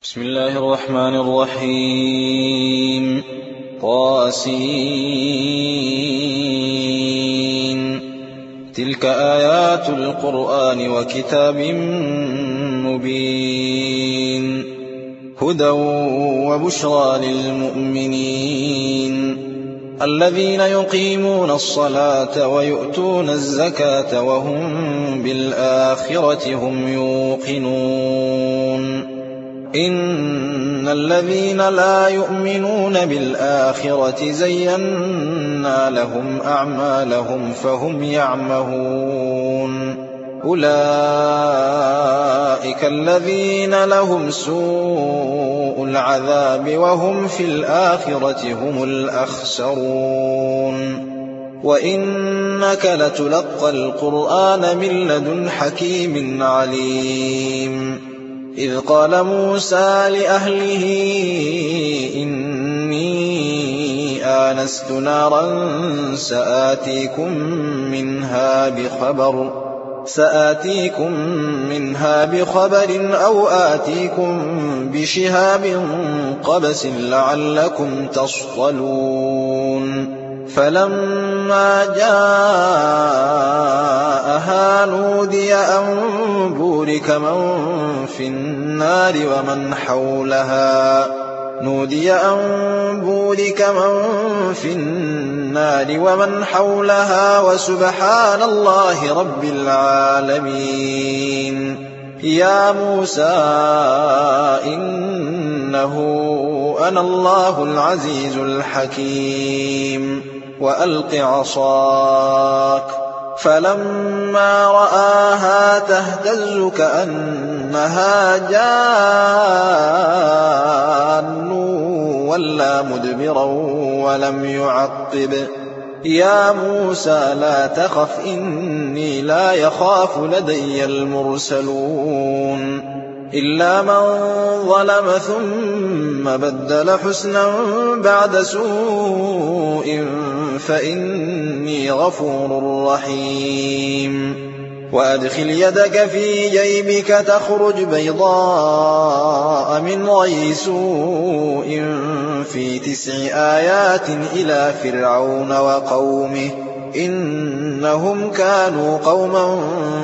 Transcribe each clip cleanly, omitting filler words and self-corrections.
بسم الله الرحمن الرحيم. طاسين. تلك آيات القرآن وكتاب مبين هدى وبشرى للمؤمنين الذين يقيمون الصلاة ويؤتون الزكاة وهم بالآخرة هم يوقنون. إن الذين لا يؤمنون بالآخرة زينا لهم أعمالهم فهم يعمهون. أولئك الذين لهم سوء العذاب وهم في الآخرة هم الأخسرون. وإنك لتلقى القرآن من لدن حكيم عليم. إذ قال موسى لأهله إني آنست نارا سآتيكم منها بخبر أو آتيكم بشهاب قبس لعلكم تصطلون. فلما جاءها نودي أن بورك من في النار ومن حولها وسبحان الله رب العالمين. يا موسى إنه أنا الله العزيز الحكيم وألق عصاك. فلما رآها تهتز كأنها جان ولا مدبرا ولم يعقب. يا موسى لا تخف إني لا يخاف لدي المرسلون. إلا من ظلم ثم بدل حسنا بعد سوء فإني غفور رحيم. وأدخل يدك في جيبك تخرج بيضاء من غير سوء في 9 آيات إلى فرعون وقومه إنهم كانوا قوما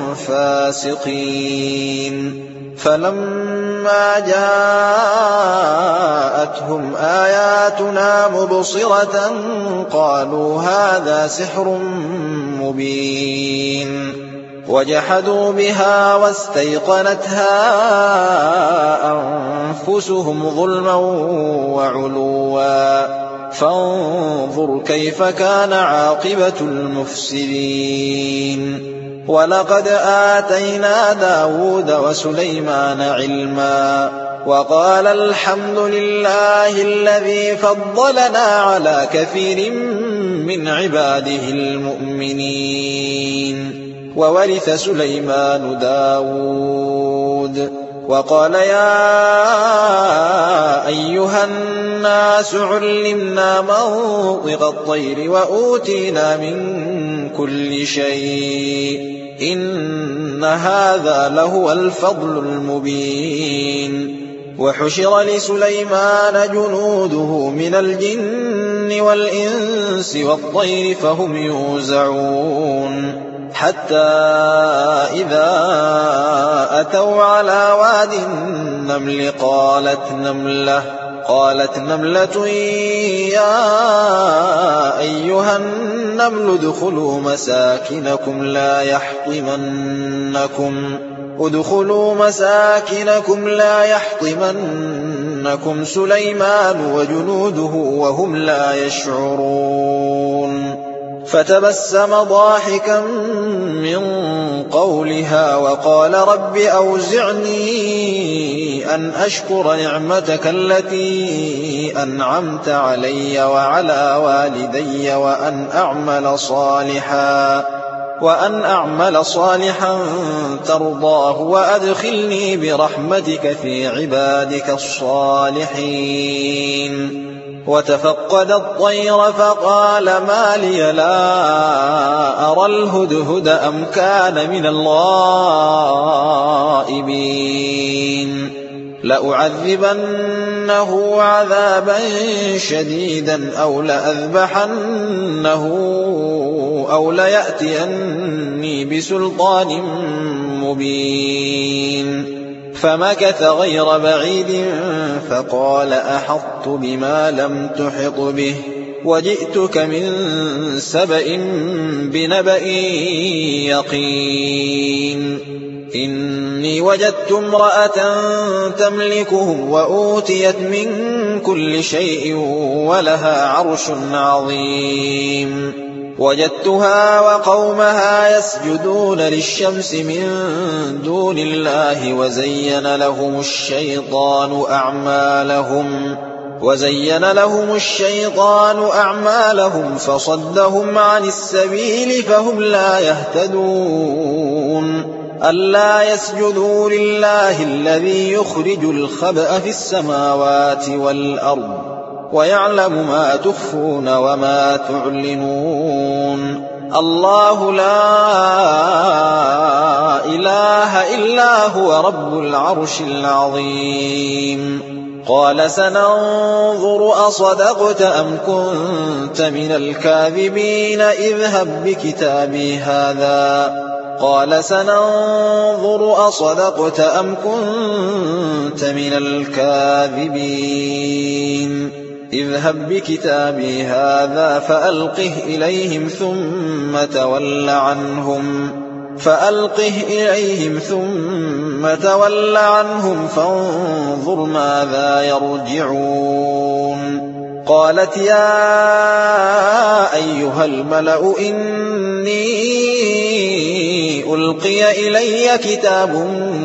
فاسقين. فلما جاءتهم آياتنا مبصرة قالوا هذا سحر مبين. وجحدوا بها واستيقنتها أنفسهم ظلما وعلوا فانظر كيف كان عاقبة المفسدين. ولقد آتينا داود وسليمان علما وقال الحمد لله الذي فضلنا على كثير من عباده المؤمنين. وورث سليمان داود وقال يا أيها الناس علمنا منطق الطير وأوتينا من كل شيء إن هذا لهو الفضل المبين. وحشر لسليمان جنوده من الجن والإنس والطير فهم يوزعون. حتى إذا أتوا على واد النمل قالت نملة يا أيها النمل ادخلوا مساكنكم لا يحطمنكم سليمان وجنوده وهم لا يشعرون. فتبسم ضاحكا من قولها وقال رب أوزعني أن أشكر نعمتك التي أنعمت علي وعلى والدي وأن أعمل صالحا ترضاه وأدخلني برحمتك في عبادك الصالحين. وتفقد الطير فقال ما لي لا أرى الهدهد أم كان من الغائبين. لأعذبنه عذابا شديدا أو لأذبحنه أو ليأتيني بسلطان مبين فمكث غير بعيد فقال أحطت بما لم تحط به وجئتك من سبأ بنبأ يقين إني وجدت امرأة تملكهم وأوتيت من كل شيء ولها عرش عظيم وجدتها وقومها يسجدون للشمس من دون الله وزين لهم الشيطان أعمالهم فصدهم عن السبيل فهم لا يهتدون ألا يسجدوا لله الذي يخرج الخبأ في السماوات والأرض ويعلم ما تخفون وما تعلنون الله لا إله إلا هو رب العرش العظيم قال سننظر أصدقت أم كنت من الكاذبين اذهب بكتابي هذا فألقه إليهم ثم تول عنهم فانظر ماذا يرجعون قالت يا أيها الملأ إني ألقي إلي كتاب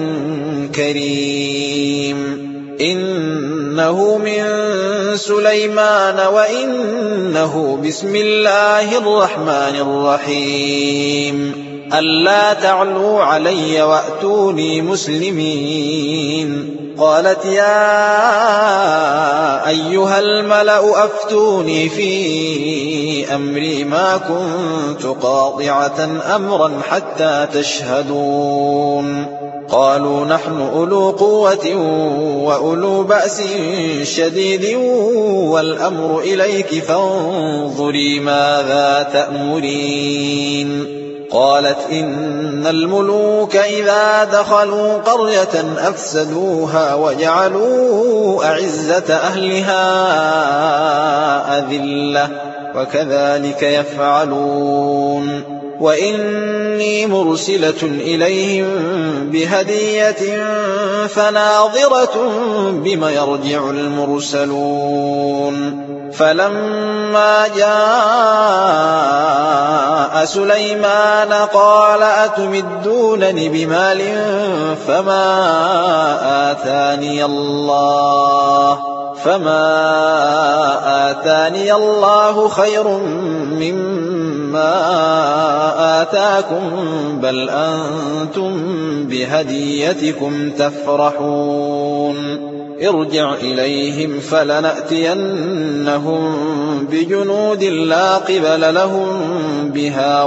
كريم إنه من سليمان وإنه بسم الله الرحمن الرحيم ألا تعلوا علي وأتوني مسلمين قالت يا أيها الملأ أفتوني في أمري ما كنت قاطعة أمرا حتى تشهدون قالوا نحن أولو قوة وأولو بأس شديد والأمر إليك فانظري ماذا تأمرين قالت إن الملوك إذا دخلوا قرية أفسدوها وجعلوا أعزة أهلها أذلة وكذلك يفعلون وإني مرسلة إليهم بهدية فناظرة بما يرجع المرسلون فلما جاء سليمان قال أتمدونني بمال فما آتاني الله خير مما آتاكم بل أنتم بهديتكم تفرحون ارجع إليهم فلنأتينهم بجنود لا قبل لهم بها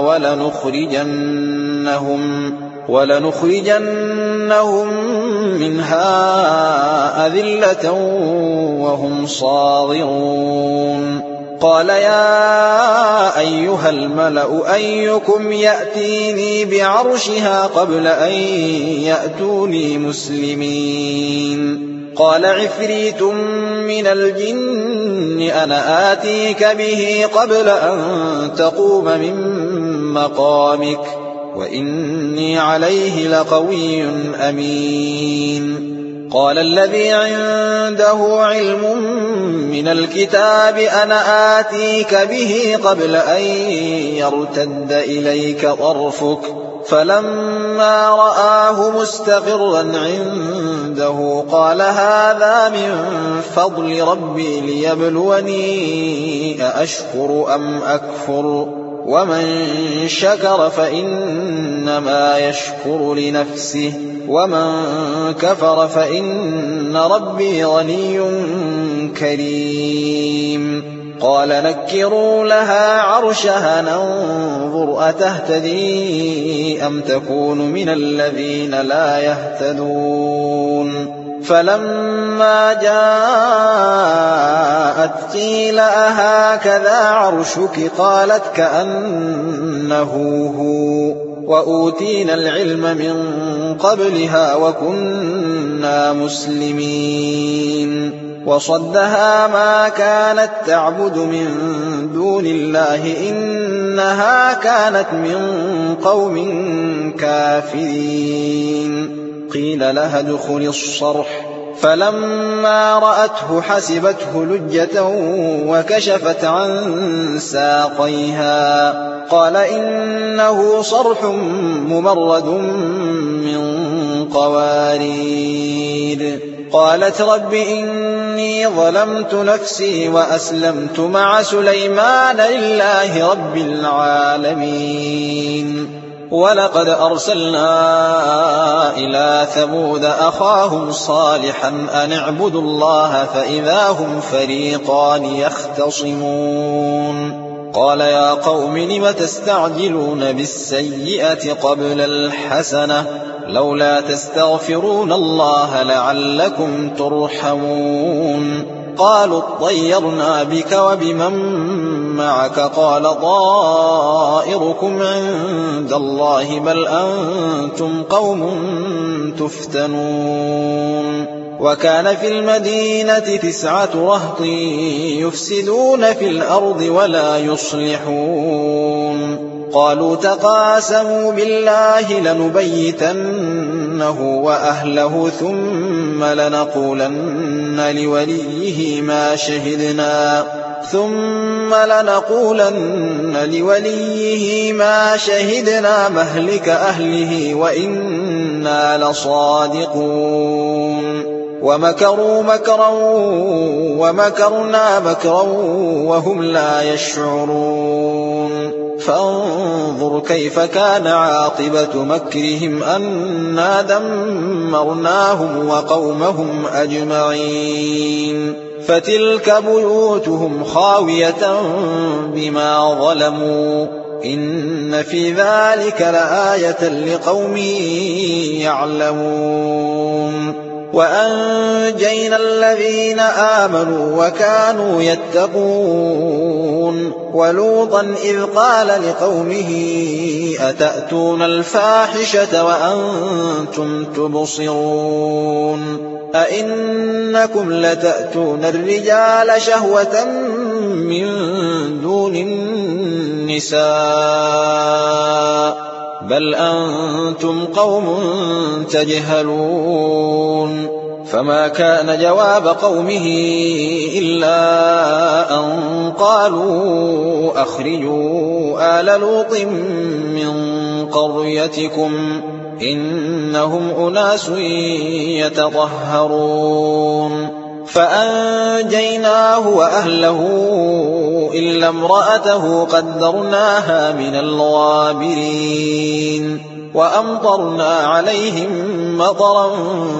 ولنخرجنهم منها أذلة وهم صاغرون قال يا أيها الملأ أيكم يأتيني بعرشها قبل أن يأتوني مسلمين قال عفريت من الجن أنا آتيك به قبل أن تقوم من مقامك وإني عليه لقوي أمين قال الذي عنده علم من الكتاب أنا آتيك به قبل أن يرتد إليك طرفك فلما رآه مستقرا عنده قال هذا من فضل ربي ليبلوني أأشكر أم أكفر ومن شكر فإنما يشكر لنفسه ومن كفر فإن ربي غني كريم قال نكروا لها عرشها ننظر أتهتدي أم تكون من الذين لا يهتدون فلما جاءت قيل أهكذا عرشك قالت كأنه هو وأوتينا العلم من قبلها وكنا مسلمين وصدها ما كانت تعبد من دون الله إنها كانت من قوم كافرين قيل لها ادخل الصرح فلما رأته حسبته لجة وكشفت عن ساقيها قال إنه صرح ممرد من قوارير قالت رب إني ظلمت نفسي وأسلمت مع سليمان لله رب العالمين ولقد أرسلنا إلى ثمود أخاهم صالحا أن اعبدوا الله فإذا هم فريقان يختصمون قال يا قوم لم تستعجلون بالسيئة قبل الحسنة لولا تستغفرون الله لعلكم ترحمون قالوا اطيرنا بك وبمن معك قال طائركم عند الله بل أنتم قوم تفتنون وكان في المدينة 9 رهط يفسدون في الأرض ولا يصلحون قالوا تقاسموا بالله لنبيتنه وأهله ثم لنقولن لوليه ما شهدنا مهلك أهله وإنا لصادقون ومكروا مكرا ومكرنا مكرا وهم لا يشعرون فانظر كيف كان عاقبة مكرهم أنا دمرناهم وقومهم أجمعين فتلك بيوتهم خاوية بما ظلموا إن في ذلك لآية لقوم يعلمون وأنجينا الذين آمنوا وكانوا يتقون ولوطا إذ قال لقومه أتأتون الفاحشة وأنتم تبصرون أئنكم لتأتون الرجال شهوة من دون النساء بل أنتم قوم تجهلون فما كان جواب قومه إلا أن قالوا أخرجوا آل لوط من قريتكم إنهم أناس يتطهرون فأنجيناه وأهله إلا امرأته قدرناها من الغابرين وأمطرنا عليهم مطرا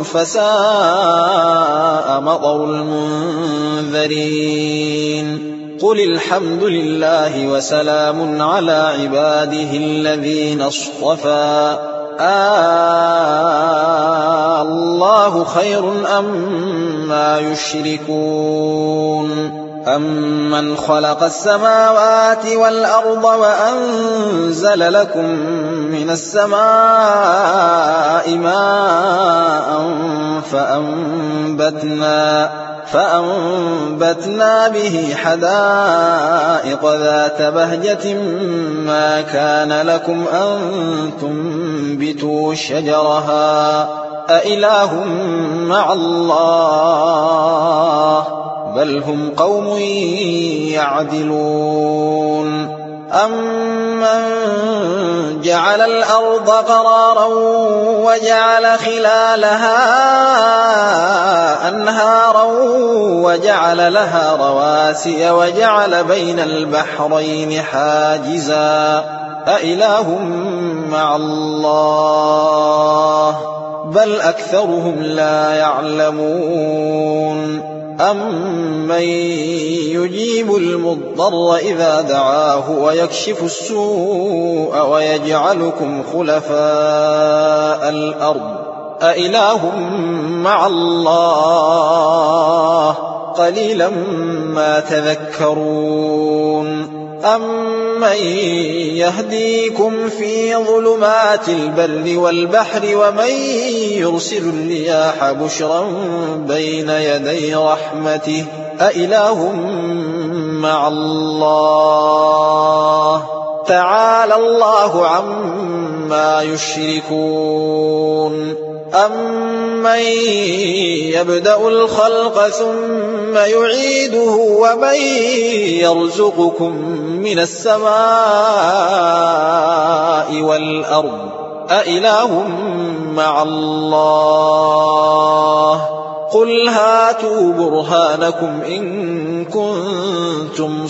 فساء مطر المنذرين قل الحمد لله وسلام على عباده الذين اصطفى الله خير أما يشركون أمن خلق السماوات والأرض وأنزل لكم من السماء ماء فأنبتنا به حدائق ذات بهجة ما كان لكم أن تنبتوا شجرها أإله مع الله بل هم قوم يعدلون أمن جعل الأرض قرارا وجعل خلالها أنهارا وجعل لها رواسي وجعل بين البحرين حاجزا أإله مع الله بل أكثرهم لا يعلمون أمن يجيب المضطر إذا دعاه ويكشف السوء ويجعلكم خلفاء الأرض أإله مع الله قليلا ما تذكرون أمن يهديكم في ظلمات البر والبحر ومن يرسل الرياح بشرا بين يدي رحمته أإله مع الله تعالى الله عما يشركون أمن يبدأ الخلق ثم يعيده ومن يرزقكم من السماء والأرض أإله مع الله قل هاتوا برهانكم إن كنتم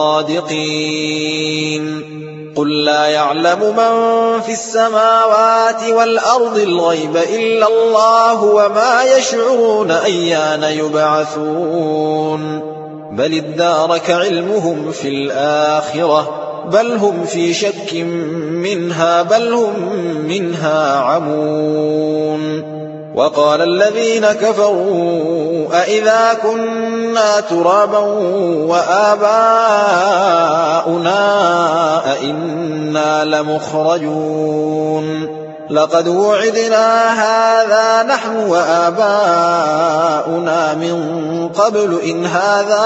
صادقين قل لا يعلم من في السماوات والأرض الغيب إلا الله وما يشعرون أيان يبعثون بل ادارك علمهم في الآخرة بل هم في شك منها بل هم منها عمون وقال الذين كفروا أإذا كنا ترابا وآباؤنا أإنا لمخرجون لقد وعدنا هذا نحن وآباؤنا من قبل إن هذا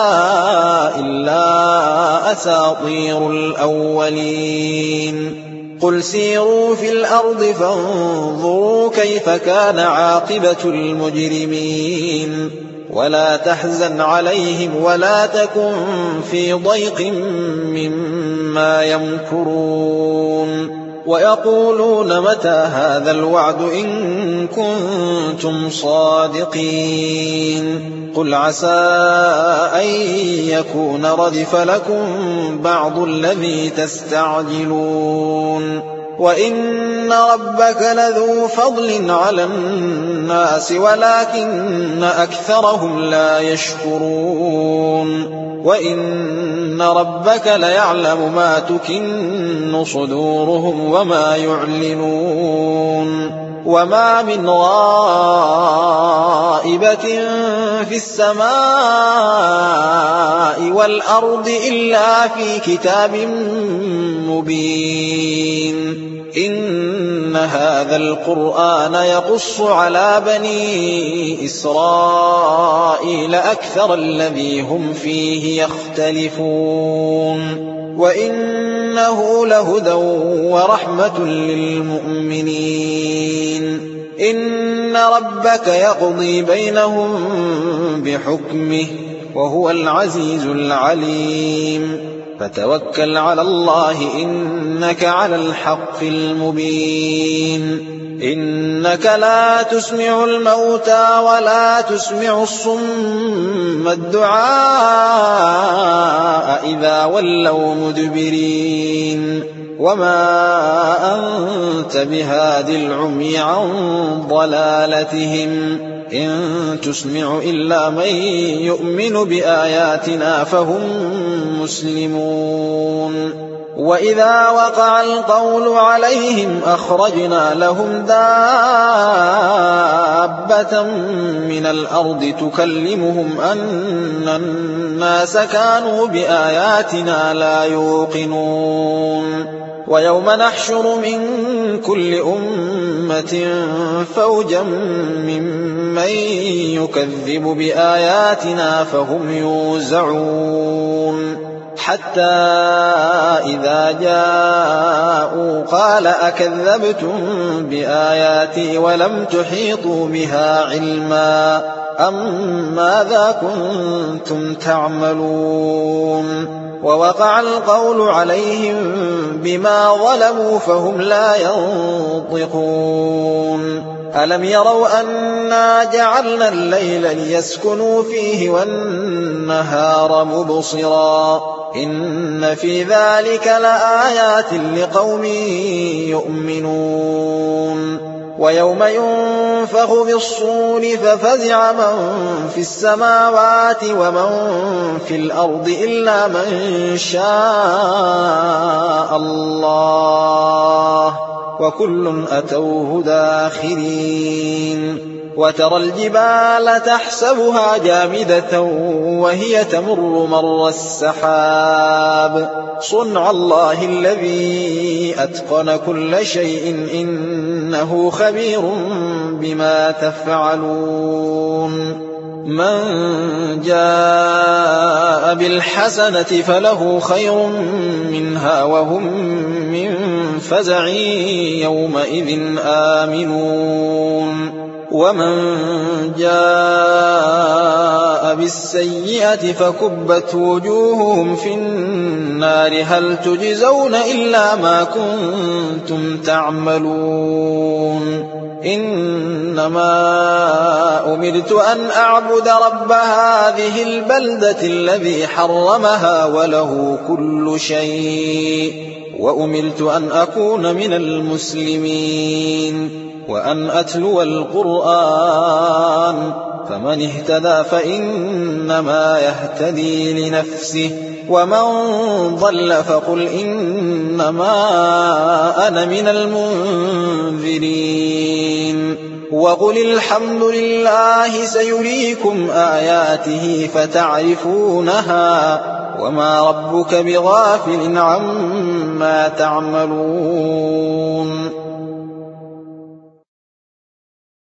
إلا أساطير الأولين قل سيروا في الأرض فانظروا كيف كان عاقبة المجرمين ولا تحزن عليهم ولا تكن في ضيق مما يمكرون ويقولون متى هذا الوعد إن كنتم صادقين قل عسى أن يكون ردف لكم بعض الذي تستعجلون وإن ربك لذو فضل على الناس ولكن أكثرهم لا يشكرون وإن ربك ليعلم ما تكن صدورهم وما يعلنون وما من غائبة في السماء والأرض إلا في كتاب مبين إن هذا القرآن يقص على بني إسرائيل أكثر الذي هم فيه يختلفون وإنه لهدى ورحمة للمؤمنين إن ربك يقضي بينهم بحكمه وهو العزيز العليم فتوكل على الله إنك على الحق المبين إنك لا تسمع الموتى ولا تسمع الصم الدعاء إذا ولوا مدبرين وما أنت بهاد العمي عن ضلالتهم إن تسمع إلا من يؤمن بآياتنا فهم مسلمون وإذا وقع القول عليهم أخرجنا لهم دابة من الأرض تكلمهم أن الناس كانوا بآياتنا لا يوقنون ويوم نحشر من كل أمة فوجا ممن يكذب بآياتنا فهم يوزعون حتى إذا جاءوا قال أكذبتم بآياتي ولم تحيطوا بها علما أم ماذا كنتم تعملون ووقع القول عليهم بما ظلموا فهم لا ينطقون ألم يروا أنا جعلنا الليل ليسكنوا فيه والنهار مبصرا إن في ذلك لآيات لقوم يؤمنون ويوم ينفخ في الصور ففزع من في السماوات ومن في الأرض إلا من شاء الله وكل أتوه داخرين وترى الجبال تحسبها جامدة وهي تمر مر السحاب صنع الله الذي أتقن كل شيء إنه خبير بما تفعلون من جاء بالحسنة فله خير منها وهم من فزع يومئذ آمنون ومن جاء بالسيئة فكبت وجوههم في النار هل تجزون إلا ما كنتم تعملون إنما أمرت أن أعبد رب هذه البلدة الذي حرمها وله كل شيء وأمرت أن أكون من المسلمين وأن أتلو القرآن فمن اهتدى فإنما يهتدي لنفسه ومن ضل فقل إنما أنا من المنذرين وقل الحمد لله سيريكم آياته فتعرفونها وما ربك بغافل عما تعملون